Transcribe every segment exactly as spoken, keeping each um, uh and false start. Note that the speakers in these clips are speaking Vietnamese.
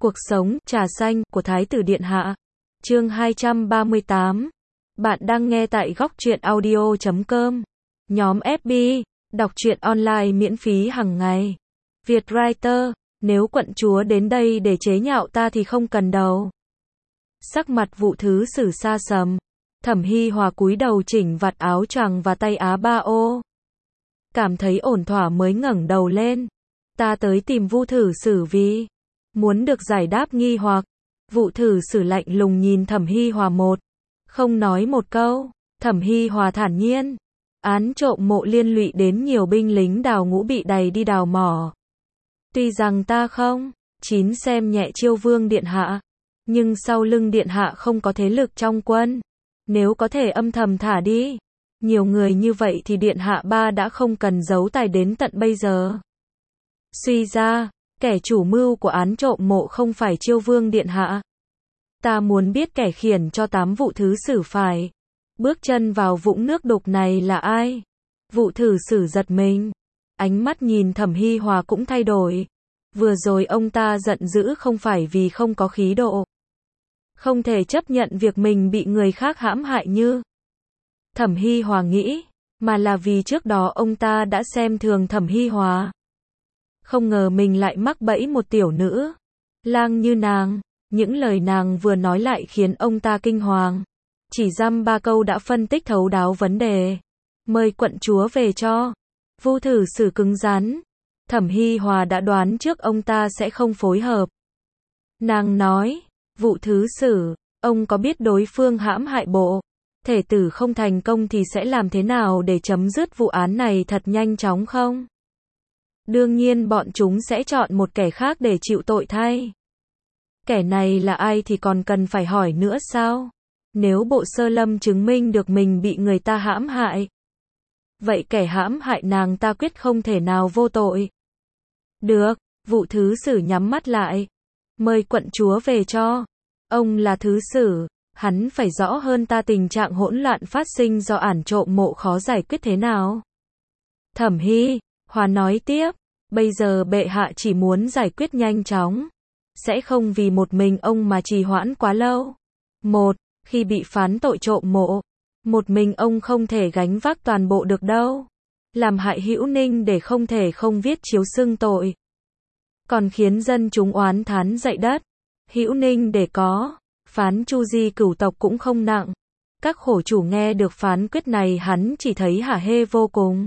Cuộc sống, trà xanh, của Thái tử Điện Hạ. Chương hai trăm ba mươi tám. Bạn đang nghe tại góc truyện audio chấm com. Nhóm ép bê, đọc truyện online miễn phí hàng ngày. Việt Writer, nếu quận chúa đến đây để chế nhạo ta thì không cần đâu. Sắc mặt Vụ Thứ Sử sa sầm. Thẩm Hi Hòa cúi đầu chỉnh vạt áo choàng và tay áo ba ô. Cảm thấy ổn thỏa mới ngẩng đầu lên. Ta tới tìm Vu Thứ Sử vì muốn được giải đáp nghi hoặc. Vụ Thứ Sử lạnh lùng nhìn Thẩm Hi Hòa một, không nói một câu. Thẩm Hi Hòa thản nhiên. Án trộm mộ liên lụy đến nhiều binh lính đào ngũ bị đày đi đào mỏ. Tuy rằng ta không chín xem nhẹ Chiêu Vương Điện Hạ, nhưng sau lưng Điện Hạ không có thế lực trong quân. Nếu có thể âm thầm thả đi nhiều người như vậy thì Điện Hạ ba đã không cần giấu tài đến tận bây giờ. Suy ra, kẻ chủ mưu của án trộm mộ không phải Chiêu Vương Điện Hạ. Ta muốn biết kẻ khiển cho tám Vụ Thứ Sử phải bước chân vào vũng nước đục này là ai. Vụ Thứ Sử giật mình. Ánh mắt nhìn Thẩm Hi Hòa cũng thay đổi. Vừa rồi ông ta giận dữ không phải vì không có khí độ. Không thể chấp nhận việc mình bị người khác hãm hại như Thẩm Hi Hòa nghĩ, mà là vì trước đó ông ta đã xem thường Thẩm Hi Hòa. Không ngờ mình lại mắc bẫy một tiểu nữ lang như nàng. Những lời nàng vừa nói lại khiến ông ta kinh hoàng. Chỉ dăm ba câu đã phân tích thấu đáo vấn đề. Mời quận chúa về cho. Vu Thứ Sử cứng rắn. Thẩm Hi Hòa đã đoán trước ông ta sẽ không phối hợp. Nàng nói, Vụ Thứ Sử, ông có biết đối phương hãm hại bộ thể tử không thành công thì sẽ làm thế nào để chấm dứt vụ án này thật nhanh chóng không? Đương nhiên bọn chúng sẽ chọn một kẻ khác để chịu tội thay. Kẻ này là ai thì còn cần phải hỏi nữa sao? Nếu bộ sơ lâm chứng minh được mình bị người ta hãm hại, vậy kẻ hãm hại nàng ta quyết không thể nào vô tội. Được, Vụ Thứ Sử nhắm mắt lại. Mời quận chúa về cho. Ông là Thứ Sử, hắn phải rõ hơn ta tình trạng hỗn loạn phát sinh do ản trộm mộ khó giải quyết thế nào. Thẩm Hi Hòa nói tiếp, bây giờ bệ hạ chỉ muốn giải quyết nhanh chóng, sẽ không vì một mình ông mà trì hoãn quá lâu. Một, khi bị phán tội trộm mộ, một mình ông không thể gánh vác toàn bộ được đâu. Làm hại Hữu Ninh để không thể không viết chiếu xưng tội, còn khiến dân chúng oán thán dậy đất. Hữu Ninh để có phán Chu Di cửu tộc cũng không nặng. Các khổ chủ nghe được phán quyết này hắn chỉ thấy hả hê vô cùng.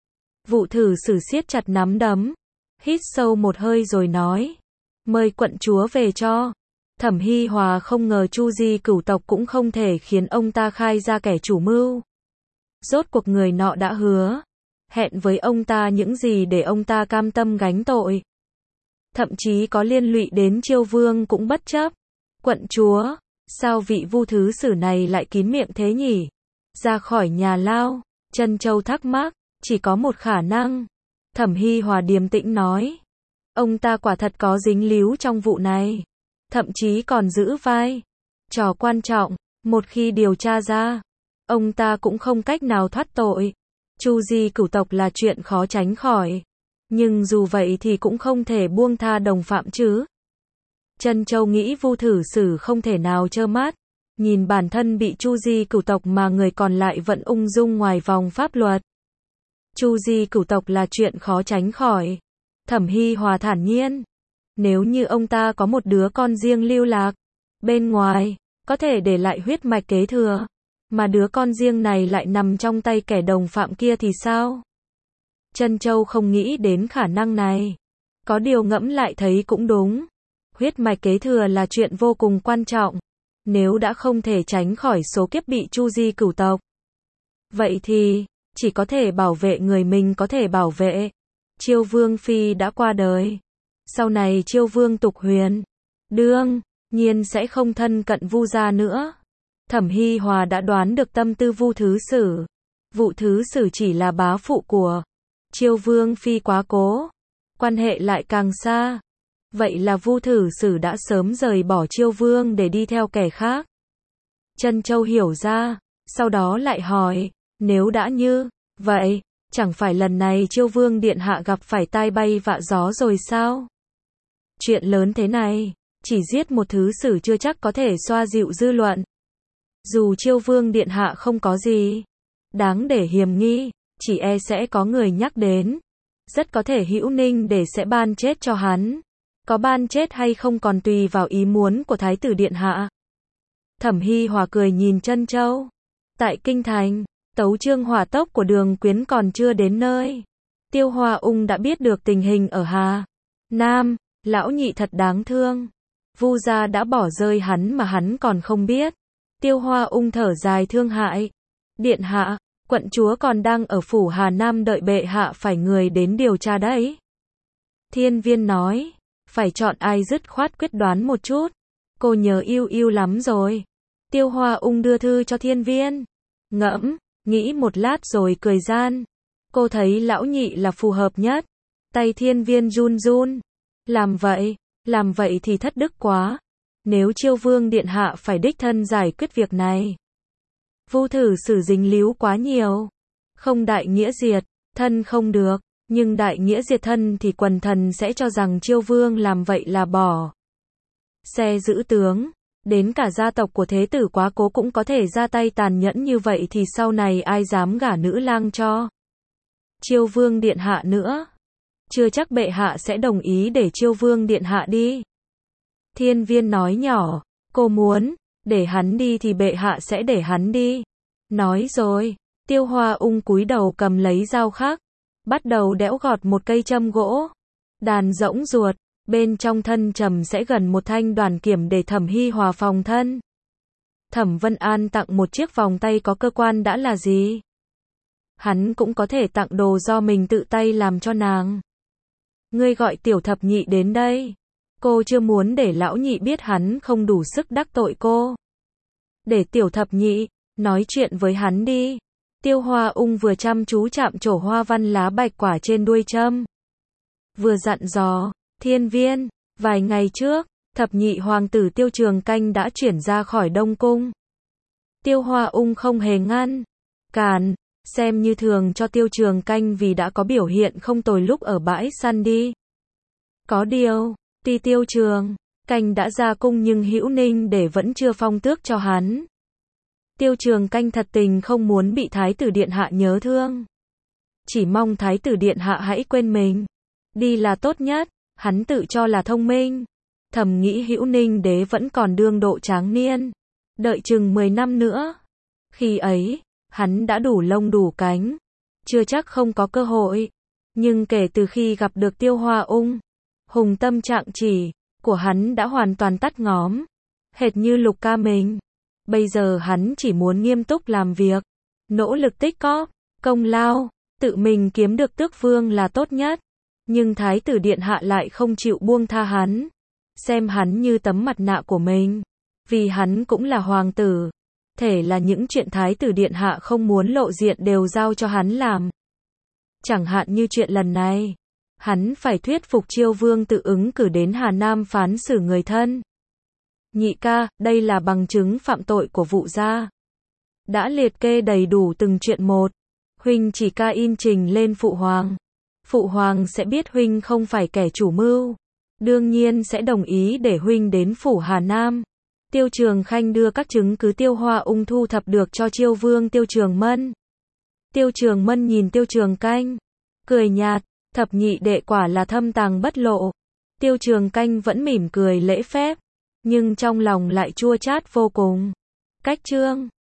Vụ Thứ Sử siết chặt nắm đấm, hít sâu một hơi rồi nói, mời quận chúa về cho. Thẩm Hi Hòa không ngờ Chu Di cửu tộc cũng không thể khiến ông ta khai ra kẻ chủ mưu. Rốt cuộc người nọ đã hứa hẹn với ông ta những gì để ông ta cam tâm gánh tội. Thậm chí có liên lụy đến Chiêu Vương cũng bất chấp. Quận chúa, sao vị Vu Thứ Sử này lại kín miệng thế nhỉ? Ra khỏi nhà lao, Trân Châu thắc mắc, chỉ có một khả năng. Thẩm Hi Hòa điềm tĩnh nói, ông ta quả thật có dính líu trong vụ này, thậm chí còn giữ vai trò quan trọng. Một khi điều tra ra, ông ta cũng không cách nào thoát tội. Chu Di cửu tộc là chuyện khó tránh khỏi, nhưng dù vậy thì cũng không thể buông tha đồng phạm chứ. Trân Châu nghĩ Vu Thứ Sử không thể nào trơ mắt nhìn bản thân bị Chu Di cửu tộc mà người còn lại vẫn ung dung ngoài vòng pháp luật. Chu Di cửu tộc là chuyện khó tránh khỏi. Thẩm Hi Hòa thản nhiên. Nếu như ông ta có một đứa con riêng lưu lạc bên ngoài, có thể để lại huyết mạch kế thừa, mà đứa con riêng này lại nằm trong tay kẻ đồng phạm kia thì sao? Trân Châu không nghĩ đến khả năng này. Có điều ngẫm lại thấy cũng đúng. Huyết mạch kế thừa là chuyện vô cùng quan trọng. Nếu đã không thể tránh khỏi số kiếp bị Chu Di cửu tộc, vậy thì chỉ có thể bảo vệ người mình có thể bảo vệ. Chiêu Vương Phi đã qua đời. Sau này Chiêu Vương Tục Huyền đương nhiên sẽ không thân cận Vu gia nữa. Thẩm Hi Hòa đã đoán được tâm tư Vu Thứ Sử. Vụ Thứ Sử chỉ là bá phụ của Chiêu Vương Phi quá cố, quan hệ lại càng xa. Vậy là Vu Thứ Sử đã sớm rời bỏ Chiêu Vương để đi theo kẻ khác. Trân Châu hiểu ra, sau đó lại hỏi, nếu đã như vậy, chẳng phải lần này Chiêu Vương Điện Hạ gặp phải tai bay vạ gió rồi sao? Chuyện lớn thế này, chỉ giết một thứ sử chưa chắc có thể xoa dịu dư luận. Dù Chiêu Vương điện hạ không có gì đáng để hiềm nghi, chỉ e sẽ có người nhắc đến. Rất có thể Hữu Ninh để sẽ ban chết cho hắn. Có ban chết hay không còn tùy vào ý muốn của Thái tử điện hạ. Thẩm Hi Hòa cười nhìn Trân Châu. Tại kinh thành, tấu chương hỏa tốc của Đường Quyến còn chưa đến nơi. Tiêu Hoa Ung đã biết được tình hình ở Hà Nam, lão nhị thật đáng thương. Vu gia đã bỏ rơi hắn mà hắn còn không biết. Tiêu Hoa Ung thở dài thương hại. Điện hạ, quận chúa còn đang ở phủ Hà Nam đợi bệ hạ phải người đến điều tra đấy. Thiên Viên nói, phải chọn ai dứt khoát quyết đoán một chút. Cô nhớ yêu yêu lắm rồi. Tiêu Hoa Ung đưa thư cho Thiên Viên. Ngẫm, nghĩ một lát rồi cười gian. Cô thấy lão nhị là phù hợp nhất. Tay Thiên Viên run run. Làm vậy, làm vậy thì thất đức quá. Nếu Chiêu Vương điện hạ phải đích thân giải quyết việc này. Vu thử sử dính líu quá nhiều. Không đại nghĩa diệt, thân không được. Nhưng đại nghĩa diệt thân thì quần thần sẽ cho rằng Chiêu Vương làm vậy là bỏ xe giữ tướng. Đến cả gia tộc của thế tử Quá Cố cũng có thể ra tay tàn nhẫn như vậy thì sau này ai dám gả nữ lang cho Chiêu Vương điện hạ nữa. Chưa chắc bệ hạ sẽ đồng ý để Chiêu Vương điện hạ đi. Thiên Viên nói nhỏ, cô muốn để hắn đi thì bệ hạ sẽ để hắn đi. Nói rồi, Tiêu Hoa Ung cúi đầu cầm lấy dao khắc, bắt đầu đẽo gọt một cây châm gỗ. Đàn rỗng ruột, bên trong thân trầm sẽ gần một thanh đoàn kiểm để Thẩm Hi Hòa phòng thân. Thẩm Vân An tặng một chiếc vòng tay có cơ quan đã là gì? Hắn cũng có thể tặng đồ do mình tự tay làm cho nàng. Ngươi gọi tiểu thập nhị đến đây. Cô chưa muốn để lão nhị biết hắn không đủ sức đắc tội cô. Để tiểu thập nhị nói chuyện với hắn đi. Tiêu Hoa Ung vừa chăm chú chạm trổ hoa văn lá bạch quả trên đuôi châm. Vừa dặn dò, Thiên Viên, vài ngày trước, thập nhị hoàng tử Tiêu Trường Canh đã chuyển ra khỏi Đông Cung. Tiêu Hoa Ung không hề ngăn cản, xem như thường cho Tiêu Trường Canh vì đã có biểu hiện không tồi lúc ở bãi săn đi. Có điều, tuy Tiêu Trường Canh đã ra cung nhưng Hữu Ninh để vẫn chưa phong tước cho hắn. Tiêu Trường Canh thật tình không muốn bị Thái tử điện hạ nhớ thương. Chỉ mong Thái tử điện hạ hãy quên mình. Đi là tốt nhất, hắn tự cho là thông minh. Thầm nghĩ Hữu Ninh đế vẫn còn đương độ tráng niên. Đợi chừng mười năm nữa. Khi ấy, hắn đã đủ lông đủ cánh. Chưa chắc không có cơ hội. Nhưng kể từ khi gặp được Tiêu Hoa Ung, hùng tâm trạng chỉ của hắn đã hoàn toàn tắt ngóm. Hệt như Lục ca mình. Bây giờ hắn chỉ muốn nghiêm túc làm việc, nỗ lực tích cóp công lao, tự mình kiếm được tước vương là tốt nhất. Nhưng Thái tử điện hạ lại không chịu buông tha hắn, xem hắn như tấm mặt nạ của mình, vì hắn cũng là hoàng tử. Thể là những chuyện Thái tử điện hạ không muốn lộ diện đều giao cho hắn làm. Chẳng hạn như chuyện lần này, hắn phải thuyết phục Chiêu Vương tự ứng cử đến Hà Nam phán xử người thân. Nhị ca, đây là bằng chứng phạm tội của Vụ gia. Đã liệt kê đầy đủ từng chuyện một. Huynh chỉ ca in trình lên Phụ Hoàng. Phụ Hoàng sẽ biết Huynh không phải kẻ chủ mưu. Đương nhiên sẽ đồng ý để Huynh đến phủ Hà Nam. Tiêu Trường Khanh đưa các chứng cứ Tiêu Hoa Ung thu thập được cho Chiêu Vương Tiêu Trường Mân. Tiêu Trường Mân nhìn Tiêu Trường Canh, cười nhạt, thập nhị đệ quả là thâm tàng bất lộ. Tiêu Trường Canh vẫn mỉm cười lễ phép, nhưng trong lòng lại chua chát vô cùng. Cách chương